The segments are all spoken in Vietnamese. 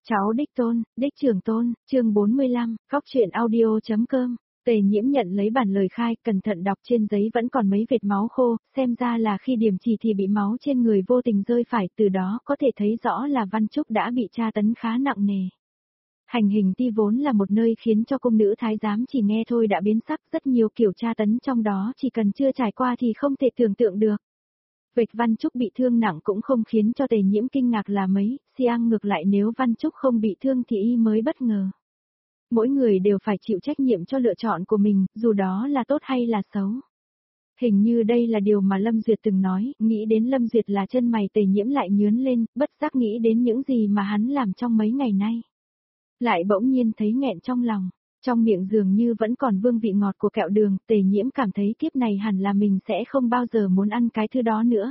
Cháu đích tôn, đích trưởng tôn, chương 45, góc truyện audio.com. Tề Nhiễm nhận lấy bản lời khai, cẩn thận đọc trên giấy vẫn còn mấy vệt máu khô, xem ra là khi điểm chỉ thì bị máu trên người vô tình rơi phải, từ đó có thể thấy rõ là Văn Trúc đã bị tra tấn khá nặng nề. Hành hình ti vốn là một nơi khiến cho cung nữ thái giám chỉ nghe thôi đã biến sắc, rất nhiều kiểu tra tấn trong đó chỉ cần chưa trải qua thì không thể tưởng tượng được. Vạch Văn Trúc bị thương nặng cũng không khiến cho Tề Nhiễm kinh ngạc là mấy, Siang ngược lại nếu Văn Trúc không bị thương thì y mới bất ngờ. Mỗi người đều phải chịu trách nhiệm cho lựa chọn của mình, dù đó là tốt hay là xấu. Hình như đây là điều mà Lâm Duyệt từng nói, nghĩ đến Lâm Duyệt là chân mày Tề Nhiễm lại nhướng lên, bất giác nghĩ đến những gì mà hắn làm trong mấy ngày nay. Lại bỗng nhiên thấy nghẹn trong lòng, trong miệng dường như vẫn còn vương vị ngọt của kẹo đường, Tề Nhiễm cảm thấy kiếp này hẳn là mình sẽ không bao giờ muốn ăn cái thứ đó nữa.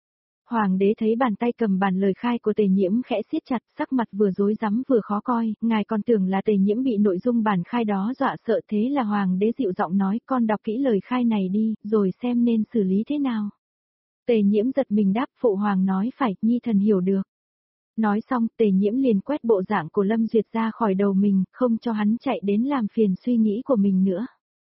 Hoàng đế thấy bàn tay cầm bản lời khai của Tề Nhiễm khẽ siết chặt, sắc mặt vừa rối rắm vừa khó coi, ngài còn tưởng là Tề Nhiễm bị nội dung bản khai đó dọa sợ, thế là Hoàng đế dịu giọng nói con đọc kỹ lời khai này đi, rồi xem nên xử lý thế nào. Tề Nhiễm giật mình đáp phụ hoàng nói phải, nhi thần hiểu được. Nói xong Tề Nhiễm liền quét bộ dạng của Lâm Duyệt ra khỏi đầu mình, không cho hắn chạy đến làm phiền suy nghĩ của mình nữa.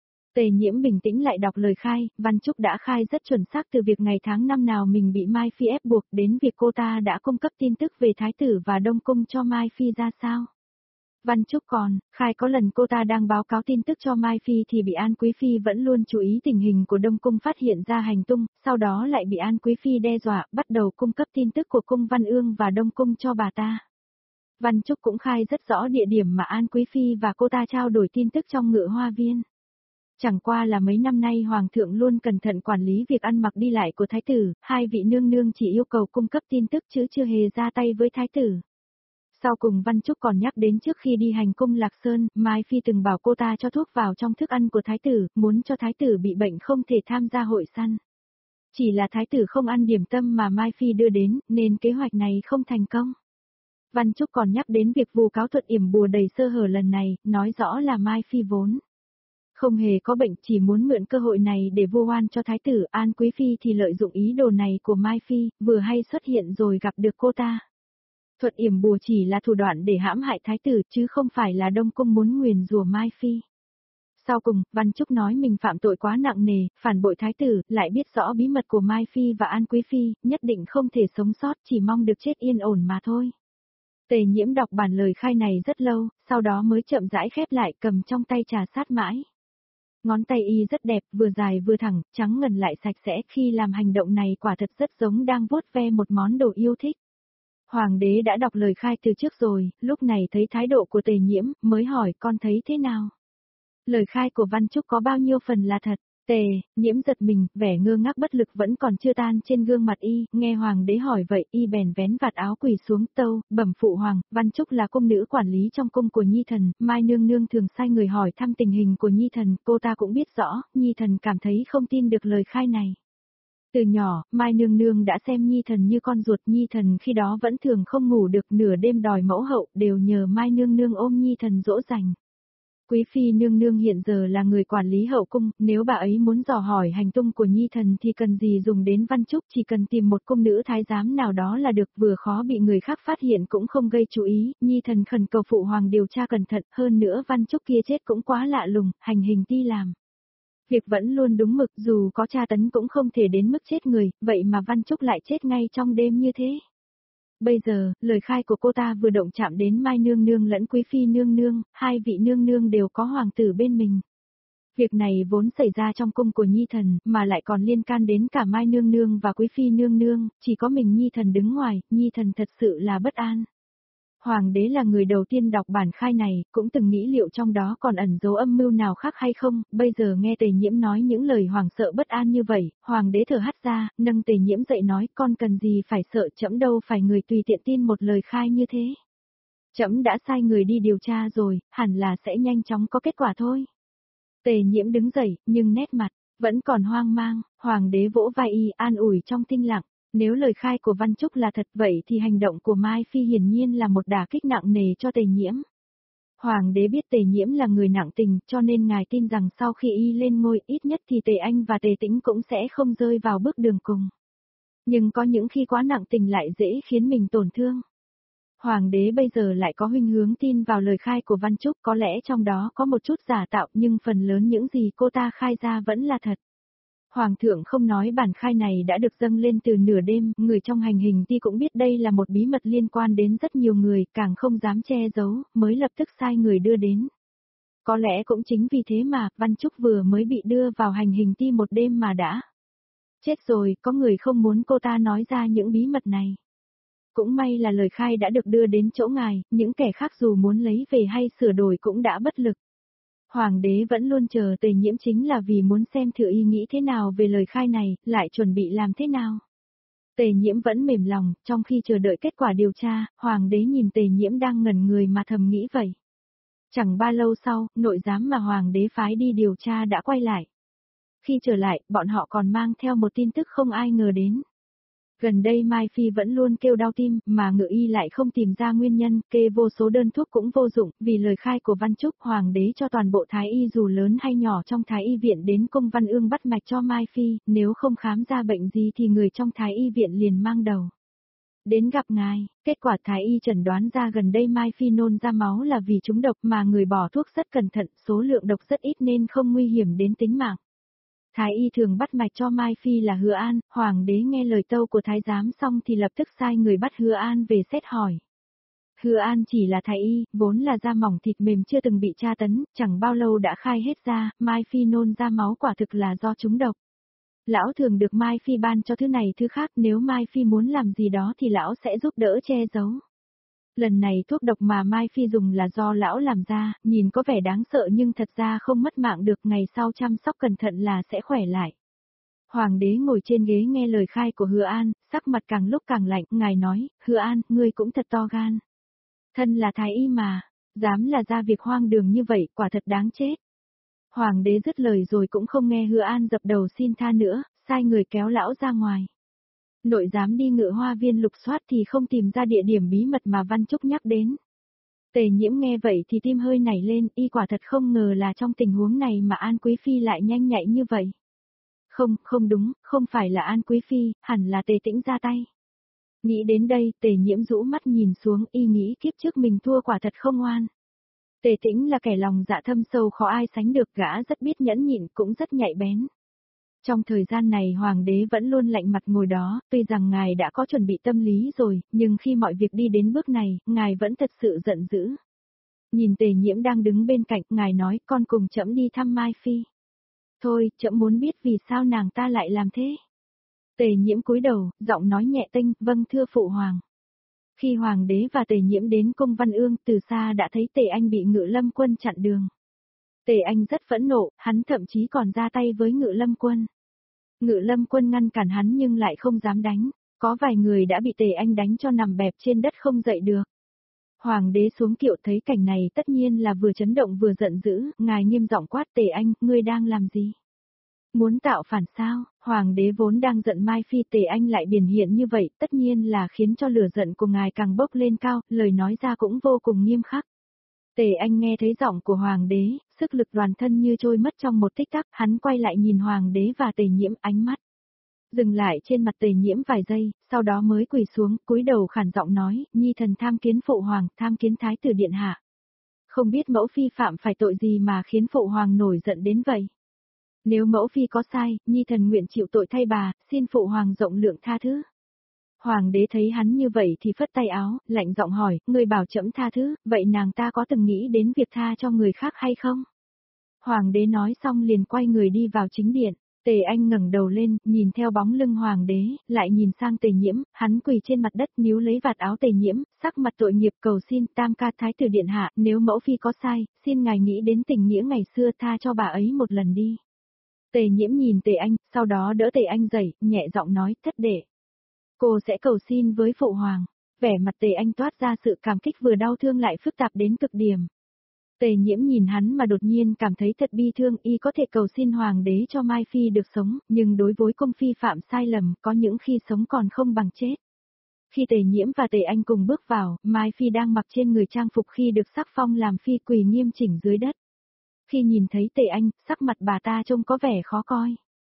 Tề Nhiễm bình tĩnh lại đọc lời khai, Văn Trúc đã khai rất chuẩn xác từ việc ngày tháng năm nào mình bị Mai Phi ép buộc đến việc cô ta đã cung cấp tin tức về Thái tử và Đông Cung cho Mai Phi ra sao. Văn Trúc còn, khai có lần cô ta đang báo cáo tin tức cho Mai Phi thì bị An Quý Phi vẫn luôn chú ý tình hình của Đông Cung phát hiện ra hành tung, sau đó lại bị An Quý Phi đe dọa, bắt đầu cung cấp tin tức của Cung Văn Ương và Đông Cung cho bà ta. Văn Trúc cũng khai rất rõ địa điểm mà An Quý Phi và cô ta trao đổi tin tức trong Ngự Hoa Viên. Chẳng qua là mấy năm nay Hoàng thượng luôn cẩn thận quản lý việc ăn mặc đi lại của Thái tử, hai vị nương nương chỉ yêu cầu cung cấp tin tức chứ chưa hề ra tay với Thái tử. Sau cùng Văn Trúc còn nhắc đến trước khi đi hành cung Lạc Sơn, Mai Phi từng bảo cô ta cho thuốc vào trong thức ăn của Thái tử, muốn cho Thái tử bị bệnh không thể tham gia hội săn. Chỉ là Thái tử không ăn điểm tâm mà Mai Phi đưa đến, nên kế hoạch này không thành công. Văn Trúc còn nhắc đến việc vu cáo thuật yểm bùa đầy sơ hở lần này, nói rõ là Mai Phi vốn không hề có bệnh, chỉ muốn mượn cơ hội này để vu oan cho Thái tử. An Quý Phi thì lợi dụng ý đồ này của Mai Phi, vừa hay xuất hiện rồi gặp được cô ta. Thuật yểm bùa chỉ là thủ đoạn để hãm hại Thái tử chứ không phải là Đông Cung muốn nguyền rủa Mai Phi. Sau cùng, Văn Trúc nói mình phạm tội quá nặng nề, phản bội Thái tử, lại biết rõ bí mật của Mai Phi và An Quý Phi, nhất định không thể sống sót, chỉ mong được chết yên ổn mà thôi. Tề Nhiễm đọc bản lời khai này rất lâu, sau đó mới chậm rãi khép lại, cầm trong tay trà sát mãi. Ngón tay y rất đẹp, vừa dài vừa thẳng, trắng ngần lại sạch sẽ, khi làm hành động này quả thật rất giống đang vuốt ve một món đồ yêu thích. Hoàng đế đã đọc lời khai từ trước rồi, lúc này thấy thái độ của Tề Nhiễm, mới hỏi con thấy thế nào? Lời khai của Văn Trúc có bao nhiêu phần là thật? Tề Nhiễm giật mình, vẻ ngơ ngác bất lực vẫn còn chưa tan trên gương mặt y, nghe hoàng đế hỏi vậy, y bèn vén vạt áo quỳ xuống tâu, bẩm phụ hoàng, Văn Trúc là cung nữ quản lý trong cung của Nhi thần, Mai nương nương thường sai người hỏi thăm tình hình của Nhi thần, cô ta cũng biết rõ, Nhi thần cảm thấy không tin được lời khai này. Từ nhỏ, Mai nương nương đã xem Nhi thần như con ruột, Nhi thần khi đó vẫn thường không ngủ được, nửa đêm đòi mẫu hậu, đều nhờ Mai nương nương ôm Nhi thần dỗ dành. Quý Phi nương nương hiện giờ là người quản lý hậu cung, nếu bà ấy muốn dò hỏi hành tung của Nhi thần thì cần gì dùng đến Văn Trúc, chỉ cần tìm một cung nữ thái giám nào đó là được, vừa khó bị người khác phát hiện cũng không gây chú ý. Nhi thần khẩn cầu phụ hoàng điều tra cẩn thận, hơn nữa Văn Trúc kia chết cũng quá lạ lùng, hành hình ti làm việc vẫn luôn đúng mực, dù có tra tấn cũng không thể đến mức chết người, vậy mà Văn Trúc lại chết ngay trong đêm như thế. Bây giờ, lời khai của cô ta vừa động chạm đến Mai nương nương lẫn Quý Phi nương nương, hai vị nương nương đều có hoàng tử bên mình. Việc này vốn xảy ra trong cung của Nhi thần, mà lại còn liên can đến cả Mai nương nương và Quý Phi nương nương, chỉ có mình Nhi thần đứng ngoài, Nhi thần thật sự là bất an. Hoàng đế là người đầu tiên đọc bản khai này, cũng từng nghĩ liệu trong đó còn ẩn dấu âm mưu nào khác hay không, bây giờ nghe Tề Nhiễm nói những lời hoàng sợ bất an như vậy, hoàng đế thở hắt ra, nâng Tề Nhiễm dậy nói con cần gì phải sợ, trẫm đâu phải người tùy tiện tin một lời khai như thế. Trẫm đã sai người đi điều tra rồi, hẳn là sẽ nhanh chóng có kết quả thôi. Tề Nhiễm đứng dậy, nhưng nét mặt vẫn còn hoang mang, hoàng đế vỗ vai y an ủi trong thinh lặng. Nếu lời khai của Văn Trúc là thật vậy thì hành động của Mai Phi hiển nhiên là một đả kích nặng nề cho Tề Nhiễm. Hoàng đế biết Tề Nhiễm là người nặng tình, cho nên ngài tin rằng sau khi y lên ngôi ít nhất thì Tề Anh và Tề Tĩnh cũng sẽ không rơi vào bước đường cùng. Nhưng có những khi quá nặng tình lại dễ khiến mình tổn thương. Hoàng đế bây giờ lại có khuynh hướng tin vào lời khai của Văn Trúc, có lẽ trong đó có một chút giả tạo nhưng phần lớn những gì cô ta khai ra vẫn là thật. Hoàng thượng không nói bản khai này đã được dâng lên từ nửa đêm, người trong hành hình ti cũng biết đây là một bí mật liên quan đến rất nhiều người, càng không dám che giấu, mới lập tức sai người đưa đến. Có lẽ cũng chính vì thế mà, Văn Trúc vừa mới bị đưa vào hành hình ti một đêm mà đã chết rồi, có người không muốn cô ta nói ra những bí mật này. Cũng may là lời khai đã được đưa đến chỗ ngài, những kẻ khác dù muốn lấy về hay sửa đổi cũng đã bất lực. Hoàng đế vẫn luôn chờ Tề Nhiễm chính là vì muốn xem thử y nghĩ thế nào về lời khai này, lại chuẩn bị làm thế nào. Tề Nhiễm vẫn mềm lòng, trong khi chờ đợi kết quả điều tra, Hoàng đế nhìn Tề Nhiễm đang ngẩn người mà thầm nghĩ vậy. Chẳng bao lâu sau, nội giám mà Hoàng đế phái đi điều tra đã quay lại. Khi trở lại, bọn họ còn mang theo một tin tức không ai ngờ đến. Gần đây Mai Phi vẫn luôn kêu đau tim, mà ngự y lại không tìm ra nguyên nhân, kê vô số đơn thuốc cũng vô dụng, vì lời khai của Văn Trúc, Hoàng đế cho toàn bộ thái y dù lớn hay nhỏ trong thái y viện đến cung Văn Ương bắt mạch cho Mai Phi, nếu không khám ra bệnh gì thì người trong thái y viện liền mang đầu đến gặp ngài. Kết quả thái y chẩn đoán ra gần đây Mai Phi nôn ra máu là vì trúng độc, mà người bỏ thuốc rất cẩn thận, số lượng độc rất ít nên không nguy hiểm đến tính mạng. Thái y thường bắt mạch cho Mai Phi là Hứa An, Hoàng đế nghe lời tâu của thái giám xong thì lập tức sai người bắt Hứa An về xét hỏi. Hứa An chỉ là thái y, vốn là da mỏng thịt mềm chưa từng bị tra tấn, chẳng bao lâu đã khai hết ra, Mai Phi nôn ra máu quả thực là do trúng độc. Lão thường được Mai Phi ban cho thứ này thứ khác, nếu Mai Phi muốn làm gì đó thì lão sẽ giúp đỡ che giấu. Lần này thuốc độc mà Mai Phi dùng là do lão làm ra, nhìn có vẻ đáng sợ nhưng thật ra không mất mạng được, ngày sau chăm sóc cẩn thận là sẽ khỏe lại. Hoàng đế ngồi trên ghế nghe lời khai của Hứa An, sắc mặt càng lúc càng lạnh, ngài nói, Hứa An, ngươi cũng thật to gan. Thân là thái y mà, dám là ra việc hoang đường như vậy, quả thật đáng chết. Hoàng đế dứt lời rồi cũng không nghe Hứa An dập đầu xin tha nữa, sai người kéo lão ra ngoài. Nội giám đi Ngự Hoa Viên lục soát thì không tìm ra địa điểm bí mật mà Văn Trúc nhắc đến. Tề Nhiễm nghe vậy thì tim hơi nảy lên, y quả thật không ngờ là trong tình huống này mà An Quý Phi lại nhanh nhạy như vậy. Không đúng, không phải là An Quý Phi, hẳn là Tề Tĩnh ra tay. Nghĩ đến đây, Tề Nhiễm rũ mắt nhìn xuống, y nghĩ kiếp trước mình thua quả thật không ngoan. Tề Tĩnh là kẻ lòng dạ thâm sâu khó ai sánh được, gã rất biết nhẫn nhịn cũng rất nhạy bén. Trong thời gian này Hoàng đế vẫn luôn lạnh mặt ngồi đó, tuy rằng ngài đã có chuẩn bị tâm lý rồi, nhưng khi mọi việc đi đến bước này, ngài vẫn thật sự giận dữ. Nhìn Tề Nhiễm đang đứng bên cạnh, ngài nói, con cùng trẫm đi thăm Mai Phi. Thôi, trẫm muốn biết vì sao nàng ta lại làm thế. Tề Nhiễm cúi đầu, giọng nói nhẹ tênh, vâng thưa phụ hoàng. Khi Hoàng đế và Tề Nhiễm đến cung Văn Ương, từ xa đã thấy Tề Anh bị Ngự Lâm Quân chặn đường. Tề Anh rất phẫn nộ, hắn thậm chí còn ra tay với Ngự Lâm Quân. Ngự Lâm Quân ngăn cản hắn nhưng lại không dám đánh, có vài người đã bị Tề Anh đánh cho nằm bẹp trên đất không dậy được. Hoàng đế xuống kiệu thấy cảnh này tất nhiên là vừa chấn động vừa giận dữ, ngài nghiêm giọng quát Tề Anh, ngươi đang làm gì? Muốn tạo phản sao? Hoàng đế vốn đang giận Mai Phi, Tề Anh lại biểu hiện như vậy, tất nhiên là khiến cho lửa giận của ngài càng bốc lên cao, lời nói ra cũng vô cùng nghiêm khắc. Tề Anh nghe thấy giọng của Hoàng đế, sức lực toàn thân như trôi mất trong một tích tắc, hắn quay lại nhìn Hoàng đế và Tề Nhiễm, ánh mắt dừng lại trên mặt Tề Nhiễm vài giây, sau đó mới quỳ xuống, cúi đầu khản giọng nói, nhi thần tham kiến phụ hoàng, tham kiến thái tử điện hạ. Không biết mẫu phi phạm phải tội gì mà khiến phụ hoàng nổi giận đến vậy. Nếu mẫu phi có sai, nhi thần nguyện chịu tội thay bà, xin phụ hoàng rộng lượng tha thứ. Hoàng đế thấy hắn như vậy thì phất tay áo, lạnh giọng hỏi, người bảo trẫm tha thứ, vậy nàng ta có từng nghĩ đến việc tha cho người khác hay không? Hoàng đế nói xong liền quay người đi vào chính điện. Tề Anh ngẩng đầu lên, nhìn theo bóng lưng Hoàng đế, lại nhìn sang Tề Nhiễm, hắn quỳ trên mặt đất níu lấy vạt áo Tề Nhiễm, sắc mặt tội nghiệp cầu xin tam ca thái tử điện hạ, nếu mẫu phi có sai, xin ngài nghĩ đến tình nghĩa ngày xưa tha cho bà ấy một lần đi. Tề Nhiễm nhìn Tề Anh, sau đó đỡ Tề Anh dậy, nhẹ giọng nói, thất đệ. Cô sẽ cầu xin với phụ hoàng. Vẻ mặt Tề Anh toát ra sự cảm kích vừa đau thương lại phức tạp đến cực điểm. Tề Nhiễm nhìn hắn mà đột nhiên cảm thấy thật bi thương, y có thể cầu xin hoàng đế cho Mai Phi được sống, nhưng đối với công phi phạm sai lầm, có những khi sống còn không bằng chết. Khi Tề Nhiễm và Tề Anh cùng bước vào, Mai Phi đang mặc trên người trang phục khi được sắc phong làm phi quỳ nghiêm chỉnh dưới đất. Khi nhìn thấy Tề Anh, sắc mặt bà ta trông có vẻ khó coi.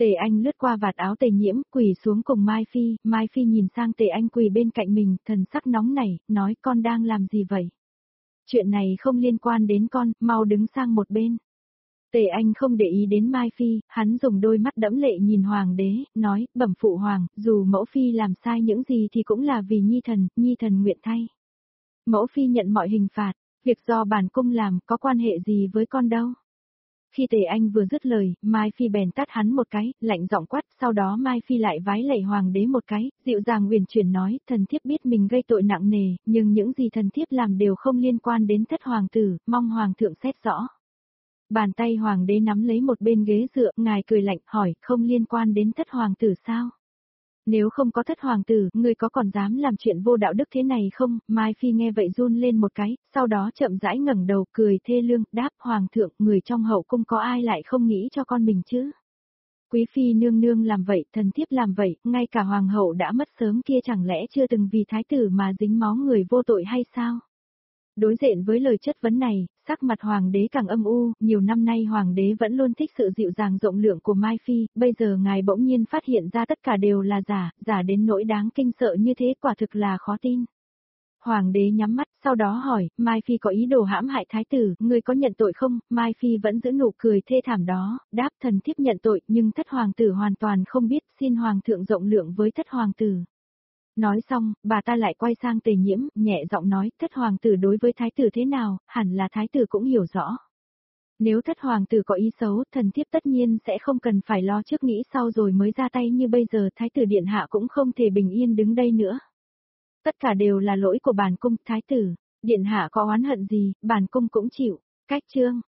Tề Anh lướt qua vạt áo Tề Nhiễm, quỳ xuống cùng Mai Phi nhìn sang Tề Anh quỳ bên cạnh mình, thần sắc nóng nảy, nói con đang làm gì vậy? Chuyện này không liên quan đến con, mau đứng sang một bên. Tề Anh không để ý đến Mai Phi, hắn dùng đôi mắt đẫm lệ nhìn hoàng đế, nói, bẩm phụ hoàng, dù mẫu phi làm sai những gì thì cũng là vì nhi thần nguyện thay. Mẫu phi nhận mọi hình phạt, việc do bản cung làm có quan hệ gì với con đâu. Khi Tề Anh vừa dứt lời, Mai Phi bèn tát hắn một cái, lạnh giọng quát, sau đó Mai Phi lại vái lạy hoàng đế một cái, dịu dàng uyển chuyển nói, thần thiếp biết mình gây tội nặng nề, nhưng những gì thần thiếp làm đều không liên quan đến thất hoàng tử, mong hoàng thượng xét rõ. Bàn tay hoàng đế nắm lấy một bên ghế dựa, ngài cười lạnh, hỏi, không liên quan đến thất hoàng tử sao? Nếu không có thất hoàng tử, ngươi có còn dám làm chuyện vô đạo đức thế này không? Mai Phi nghe vậy run lên một cái, sau đó chậm rãi ngẩng đầu, cười thê lương, đáp, hoàng thượng, người trong hậu cung có ai lại không nghĩ cho con mình chứ? Quý phi nương nương làm vậy, thần thiếp làm vậy, ngay cả hoàng hậu đã mất sớm kia chẳng lẽ chưa từng vì thái tử mà dính máu người vô tội hay sao? Đối diện với lời chất vấn này, sắc mặt hoàng đế càng âm u, nhiều năm nay hoàng đế vẫn luôn thích sự dịu dàng rộng lượng của Mai Phi, bây giờ ngài bỗng nhiên phát hiện ra tất cả đều là giả đến nỗi đáng kinh sợ như thế, quả thực là khó tin. Hoàng đế nhắm mắt, sau đó hỏi, Mai Phi có ý đồ hãm hại thái tử, ngươi có nhận tội không? Mai Phi vẫn giữ nụ cười thê thảm đó, đáp, thần thiếp nhận tội, nhưng thất hoàng tử hoàn toàn không biết, xin hoàng thượng rộng lượng với thất hoàng tử. Nói xong, bà ta lại quay sang Tề Nhiễm, nhẹ giọng nói, thất hoàng tử đối với thái tử thế nào, hẳn là thái tử cũng hiểu rõ. Nếu thất hoàng tử có ý xấu, thần thiếp tất nhiên sẽ không cần phải lo trước nghĩ sau rồi mới ra tay, như bây giờ thái tử điện hạ cũng không thể bình yên đứng đây nữa. Tất cả đều là lỗi của bản cung, thái tử, điện hạ có oán hận gì, bản cung cũng chịu. Cách chương